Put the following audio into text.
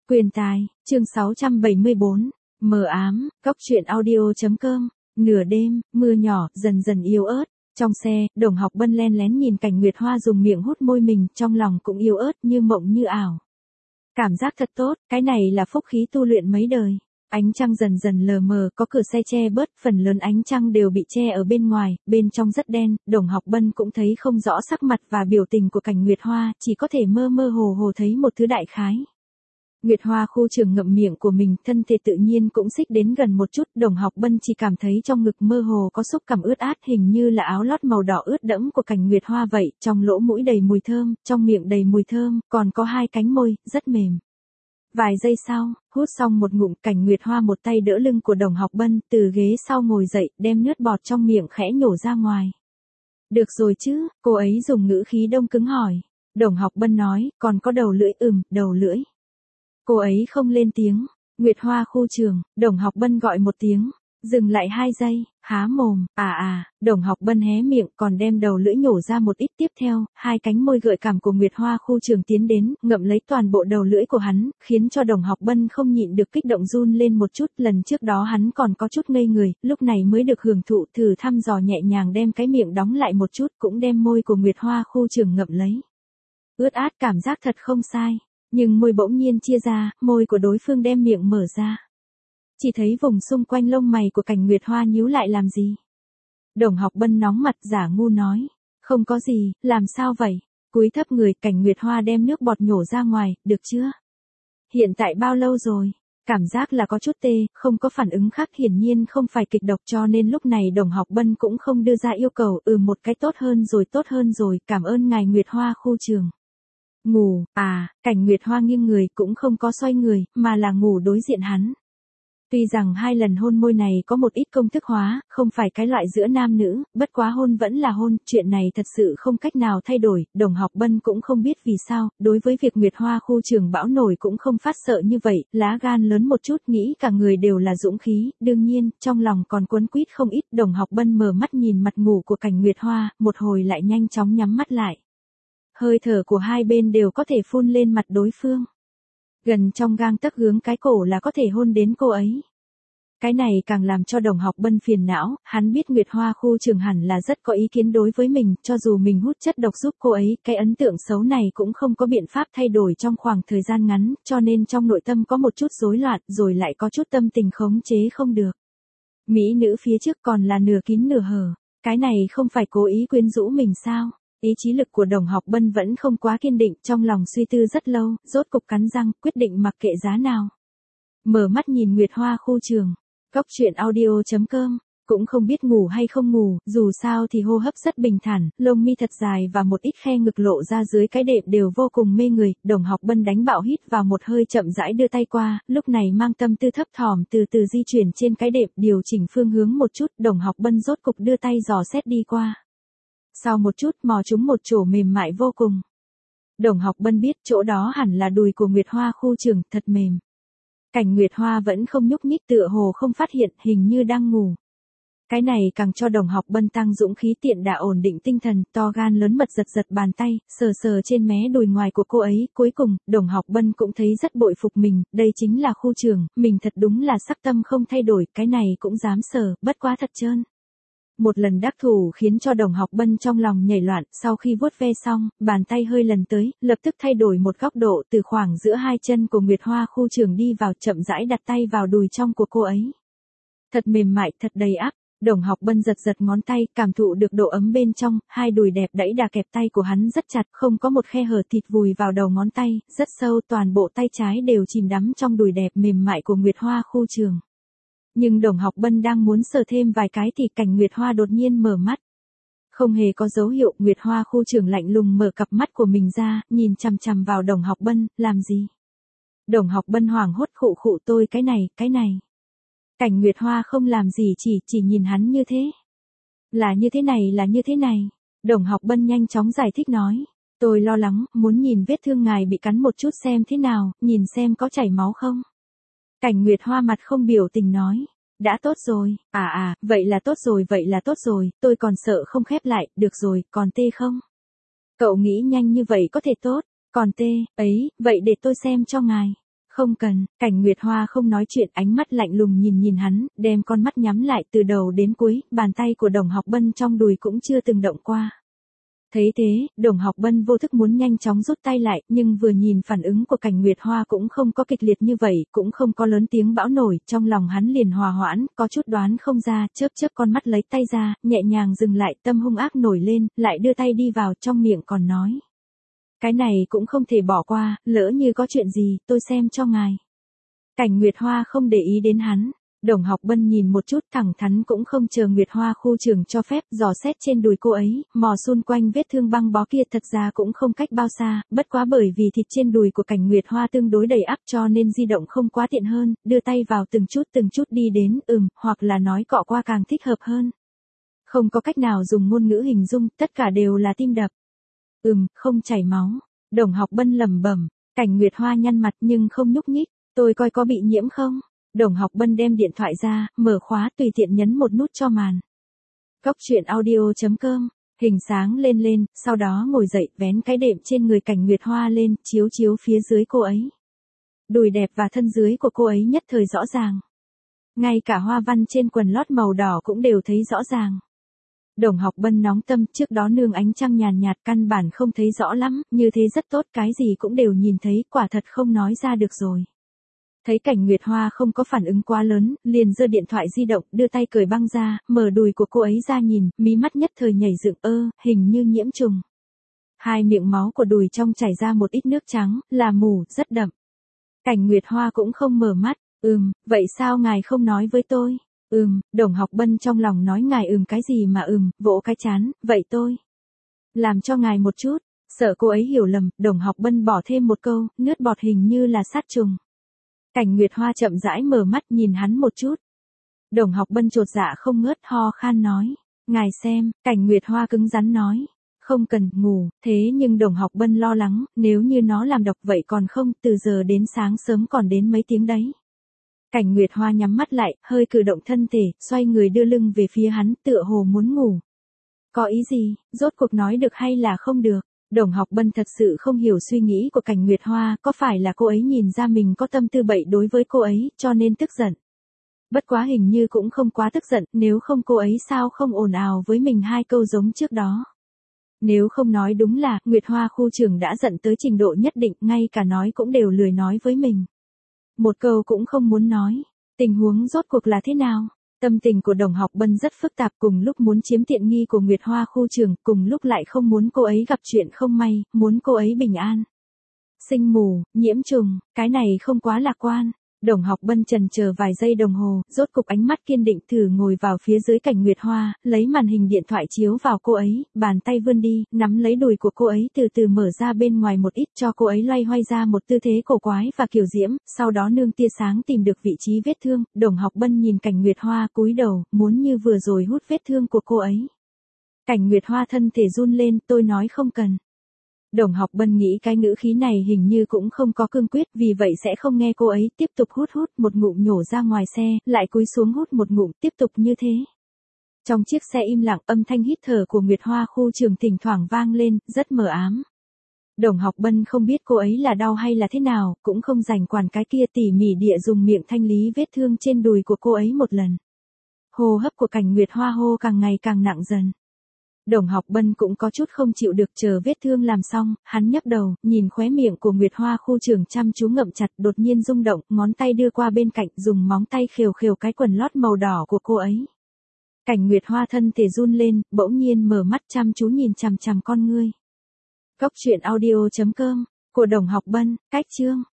Quyền tài, chương 674, mờ ám, góc truyện audio.com, nửa đêm, mưa nhỏ, dần dần yếu ớt. Trong xe, Đồng Học Bân len lén nhìn Cảnh Nguyệt Hoa dùng miệng hút môi mình, trong lòng cũng yếu ớt như mộng như ảo. Cảm giác thật tốt, cái này là phúc khí tu luyện mấy đời. Ánh trăng dần dần lờ mờ, có cửa xe che bớt, phần lớn ánh trăng đều bị che ở bên ngoài, bên trong rất đen, Đồng Học Bân cũng thấy không rõ sắc mặt và biểu tình của Cảnh Nguyệt Hoa, chỉ có thể mơ mơ hồ hồ thấy một thứ đại khái. Nguyệt Hoa khu trường ngậm miệng của mình, thân thể tự nhiên cũng xích đến gần một chút, Đồng Học Bân chỉ cảm thấy trong ngực mơ hồ có xúc cảm ướt át, hình như là áo lót màu đỏ ướt đẫm của Cảnh Nguyệt Hoa vậy, trong lỗ mũi đầy mùi thơm, trong miệng đầy mùi thơm, còn có hai cánh môi, rất mềm. Vài giây sau, hút xong một ngụm, Cảnh Nguyệt Hoa một tay đỡ lưng của Đồng Học Bân, từ ghế sau ngồi dậy, đem nước bọt trong miệng khẽ nhổ ra ngoài. Được rồi chứ, cô ấy dùng ngữ khí đông cứng hỏi. Đồng Học Bân nói, còn có đầu lưỡi, đầu lưỡi. Cô ấy không lên tiếng. Nguyệt Hoa khu trường, Đồng Học Bân gọi một tiếng. Dừng lại 2 giây, há mồm, Đồng Học Bân hé miệng còn đem đầu lưỡi nhổ ra một ít, tiếp theo, hai cánh môi gợi cảm của Nguyệt Hoa khu trường tiến đến, ngậm lấy toàn bộ đầu lưỡi của hắn, khiến cho Đồng Học Bân không nhịn được kích động run lên một chút, lần trước đó hắn còn có chút ngây người, lúc này mới được hưởng thụ, thử thăm dò nhẹ nhàng đem cái miệng đóng lại một chút, cũng đem môi của Nguyệt Hoa khu trường ngậm lấy. Ướt át cảm giác thật không sai, nhưng môi bỗng nhiên chia ra, môi của đối phương đem miệng mở ra. Chỉ thấy vùng xung quanh lông mày của Cảnh Nguyệt Hoa nhíu lại làm gì? Đồng Học Bân nóng mặt giả ngu nói. Không có gì, làm sao vậy? Cúi thấp người, Cảnh Nguyệt Hoa đem nước bọt nhổ ra ngoài, được chưa? Hiện tại bao lâu rồi? Cảm giác là có chút tê, không có phản ứng khác, hiển nhiên không phải kịch độc, cho nên lúc này Đồng Học Bân cũng không đưa ra yêu cầu, một cái tốt hơn rồi, cảm ơn ngài Nguyệt Hoa khu trường. Ngủ, Cảnh Nguyệt Hoa nghiêng người cũng không có xoay người, mà là ngủ đối diện hắn. Tuy rằng 2 lần hôn môi này có một ít công thức hóa, không phải cái loại giữa nam nữ, bất quá hôn vẫn là hôn, chuyện này thật sự không cách nào thay đổi, Đồng Học Bân cũng không biết vì sao, đối với việc Nguyệt Hoa khu trường bão nổi cũng không phát sợ như vậy, lá gan lớn một chút, nghĩ cả người đều là dũng khí, đương nhiên, trong lòng còn quấn quýt không ít, Đồng Học Bân mở mắt nhìn mặt ngủ của Cảnh Nguyệt Hoa, một hồi lại nhanh chóng nhắm mắt lại. Hơi thở của hai bên đều có thể phun lên mặt đối phương. Gần trong gang tấc hướng cái cổ là có thể hôn đến cô ấy. Cái này càng làm cho Đồng Học Bân phiền não, hắn biết Nguyệt Hoa khu trường hẳn là rất có ý kiến đối với mình, cho dù mình hút chất độc giúp cô ấy, cái ấn tượng xấu này cũng không có biện pháp thay đổi trong khoảng thời gian ngắn, cho nên trong nội tâm có một chút rối loạn, rồi lại có chút tâm tình khống chế không được. Mỹ nữ phía trước còn là nửa kín nửa hở, cái này không phải cố ý quyến rũ mình sao? Ý chí lực của Đồng Học Bân vẫn không quá kiên định, trong lòng suy tư rất lâu, rốt cục cắn răng, quyết định mặc kệ giá nào. Mở mắt nhìn Nguyệt Hoa khu trường. Góc truyện audio.com, cũng không biết ngủ hay không ngủ, dù sao thì hô hấp rất bình thản, lông mi thật dài và một ít khe ngực lộ ra dưới cái đệm đều vô cùng mê người, Đồng Học Bân đánh bạo hít vào một hơi, chậm rãi đưa tay qua, lúc này mang tâm tư thấp thỏm từ từ di chuyển trên cái đệm, điều chỉnh phương hướng một chút, Đồng Học Bân rốt cục đưa tay dò xét đi qua. Sau một chút mò trúng một chỗ mềm mại vô cùng. Đồng Học Bân biết chỗ đó hẳn là đùi của Nguyệt Hoa khu trường, thật mềm. Cảnh Nguyệt Hoa vẫn không nhúc nhích, tựa hồ không phát hiện, hình như đang ngủ. Cái này càng cho Đồng Học Bân tăng dũng khí, tiện đà ổn định tinh thần, to gan lớn mật giật giật bàn tay, sờ trên mé đùi ngoài của cô ấy, cuối cùng, Đồng Học Bân cũng thấy rất bội phục mình, đây chính là khu trường, mình thật đúng là sắc tâm không thay đổi, cái này cũng dám sờ, bất quá thật trơn. Một lần đắc thủ khiến cho Đồng Học Bân trong lòng nhảy loạn, sau khi vuốt ve xong, bàn tay hơi lần tới, lập tức thay đổi một góc độ, từ khoảng giữa hai chân của Nguyệt Hoa khu trường đi vào, chậm rãi đặt tay vào đùi trong của cô ấy. Thật mềm mại, thật đầy ắp, Đồng Học Bân giật ngón tay, cảm thụ được độ ấm bên trong, hai đùi đẹp đẫy đà kẹp tay của hắn rất chặt, không có một khe hở, thịt vùi vào đầu ngón tay, rất sâu, toàn bộ tay trái đều chìm đắm trong đùi đẹp mềm mại của Nguyệt Hoa khu trường. Nhưng Đồng Học Bân đang muốn sờ thêm vài cái thì Cảnh Nguyệt Hoa đột nhiên mở mắt. Không hề có dấu hiệu, Nguyệt Hoa khu trường lạnh lùng mở cặp mắt của mình ra, nhìn chằm chằm vào Đồng Học Bân, làm gì? Đồng Học Bân hoảng hốt, khụ tôi cái này. Cảnh Nguyệt Hoa không làm gì, chỉ nhìn hắn như thế. Là như thế này. Đồng Học Bân nhanh chóng giải thích nói. Tôi lo lắng, muốn nhìn vết thương ngài bị cắn một chút xem thế nào, nhìn xem có chảy máu không. Cảnh Nguyệt Hoa mặt không biểu tình nói. Đã tốt rồi, vậy là tốt rồi, tôi còn sợ không khép lại, được rồi, còn tê không? Cậu nghĩ nhanh như vậy có thể tốt, còn tê, ấy, vậy để tôi xem cho ngài. Không cần, Cảnh Nguyệt Hoa không nói chuyện, ánh mắt lạnh lùng nhìn hắn, đem con mắt nhắm lại từ đầu đến cuối, bàn tay của Đồng Học Bân trong đùi cũng chưa từng động qua. Thấy thế, Đồng Học Bân vô thức muốn nhanh chóng rút tay lại, nhưng vừa nhìn phản ứng của Cảnh Nguyệt Hoa cũng không có kịch liệt như vậy, cũng không có lớn tiếng bão nổi, trong lòng hắn liền hòa hoãn, có chút đoán không ra, chớp con mắt lấy tay ra, nhẹ nhàng dừng lại, tâm hung ác nổi lên, lại đưa tay đi vào, trong miệng còn nói. Cái này cũng không thể bỏ qua, lỡ như có chuyện gì, tôi xem cho ngài. Cảnh Nguyệt Hoa không để ý đến hắn. Đồng Học Bân nhìn một chút, thẳng thắn cũng không chờ Nguyệt Hoa khu trưởng cho phép, dò xét trên đùi cô ấy, mò xung quanh vết thương băng bó kia, thật ra cũng không cách bao xa, bất quá bởi vì thịt trên đùi của Cảnh Nguyệt Hoa tương đối đầy ắp cho nên di động không quá tiện hơn, đưa tay vào từng chút đi đến, hoặc là nói cọ qua càng thích hợp hơn. Không có cách nào dùng ngôn ngữ hình dung, tất cả đều là tim đập. Không chảy máu. Đồng Học Bân lẩm bẩm. Cảnh Nguyệt Hoa nhăn mặt nhưng không nhúc nhích. Tôi coi có bị nhiễm không? Đồng Học Bân đem điện thoại ra, mở khóa, tùy tiện nhấn một nút cho màn. Góc truyện audio.com. Hình sáng lên, sau đó ngồi dậy, vén cái đệm trên người Cảnh Nguyệt Hoa lên, chiếu phía dưới cô ấy. Đùi đẹp và thân dưới của cô ấy nhất thời rõ ràng. Ngay cả hoa văn trên quần lót màu đỏ cũng đều thấy rõ ràng. Đồng Học Bân nóng tâm, trước đó nương ánh trăng nhàn nhạt căn bản không thấy rõ lắm, như thế rất tốt, cái gì cũng đều nhìn thấy, quả thật không nói ra được rồi. Thấy Cảnh Nguyệt Hoa không có phản ứng quá lớn, liền giơ điện thoại di động, đưa tay cởi băng ra, mở đùi của cô ấy ra nhìn, mí mắt nhất thời nhảy dựng, hình như nhiễm trùng. Hai miệng máu của đùi trong chảy ra một ít nước trắng, là mù, rất đậm. Cảnh Nguyệt Hoa cũng không mở mắt, vậy sao ngài không nói với tôi? Đồng Học Bân trong lòng nói ngài cái gì mà vỗ cái chán, vậy tôi làm cho ngài một chút, sợ cô ấy hiểu lầm, Đồng Học Bân bỏ thêm một câu, nước bọt hình như là sát trùng. Cảnh Nguyệt Hoa chậm rãi mở mắt nhìn hắn một chút. Đồng Học Bân chột dạ không ngớt, ho khan nói, ngài xem, Cảnh Nguyệt Hoa cứng rắn nói, không cần ngủ, thế nhưng Đồng Học Bân lo lắng, nếu như nó làm độc vậy còn không, từ giờ đến sáng sớm còn đến mấy tiếng đấy. Cảnh Nguyệt Hoa nhắm mắt lại, hơi cử động thân thể, xoay người đưa lưng về phía hắn, tựa hồ muốn ngủ. Có ý gì, rốt cuộc nói được hay là không được? Đồng Học Bân thật sự không hiểu suy nghĩ của Cảnh Nguyệt Hoa, có phải là cô ấy nhìn ra mình có tâm tư bậy đối với cô ấy, cho nên tức giận. Bất quá hình như cũng không quá tức giận, nếu không cô ấy sao không ồn ào với mình hai câu giống trước đó. Nếu không nói đúng là, Nguyệt Hoa khu trưởng đã giận tới trình độ nhất định, ngay cả nói cũng đều lười nói với mình. Một câu cũng không muốn nói. Tình huống rốt cuộc là thế nào? Tâm tình của Đồng Học Bân rất phức tạp, cùng lúc muốn chiếm tiện nghi của Nguyệt Hoa khu trưởng, cùng lúc lại không muốn cô ấy gặp chuyện không may, muốn cô ấy bình an. Sinh mù, nhiễm trùng, cái này không quá lạc quan. Đồng Học Bân chần chờ vài giây đồng hồ, rốt cục ánh mắt kiên định thử ngồi vào phía dưới Cảnh Nguyệt Hoa, lấy màn hình điện thoại chiếu vào cô ấy, bàn tay vươn đi, nắm lấy đùi của cô ấy từ từ mở ra bên ngoài một ít cho cô ấy loay hoay ra một tư thế cổ quái và kiều diễm, sau đó nương tia sáng tìm được vị trí vết thương, Đồng Học Bân nhìn Cảnh Nguyệt Hoa cúi đầu, muốn như vừa rồi hút vết thương của cô ấy. Cảnh Nguyệt Hoa thân thể run lên, tôi nói không cần. Đồng Học Bân nghĩ cái ngữ khí này hình như cũng không có cương quyết, vì vậy sẽ không nghe cô ấy, tiếp tục hút một ngụm nhổ ra ngoài xe, lại cúi xuống hút một ngụm, tiếp tục như thế. Trong chiếc xe im lặng, âm thanh hít thở của Nguyệt Hoa khu trưởng thỉnh thoảng vang lên, rất mờ ám. Đồng Học Bân không biết cô ấy là đau hay là thế nào, cũng không rảnh quản cái kia, tỉ mỉ địa dùng miệng thanh lý vết thương trên đùi của cô ấy một lần. Hô hấp của Cảnh Nguyệt Hoa càng ngày càng nặng dần. Đồng Học Bân cũng có chút không chịu được, chờ vết thương làm xong, hắn nhấc đầu, nhìn khóe miệng của Nguyệt Hoa khu trưởng chăm chú ngậm chặt, đột nhiên rung động, ngón tay đưa qua bên cạnh, dùng móng tay khều cái quần lót màu đỏ của cô ấy. Cảnh Nguyệt Hoa thân thể run lên, bỗng nhiên mở mắt chăm chú nhìn chằm chằm con ngươi. Góc truyện audio.com, của Đồng Học Bân, cách chương.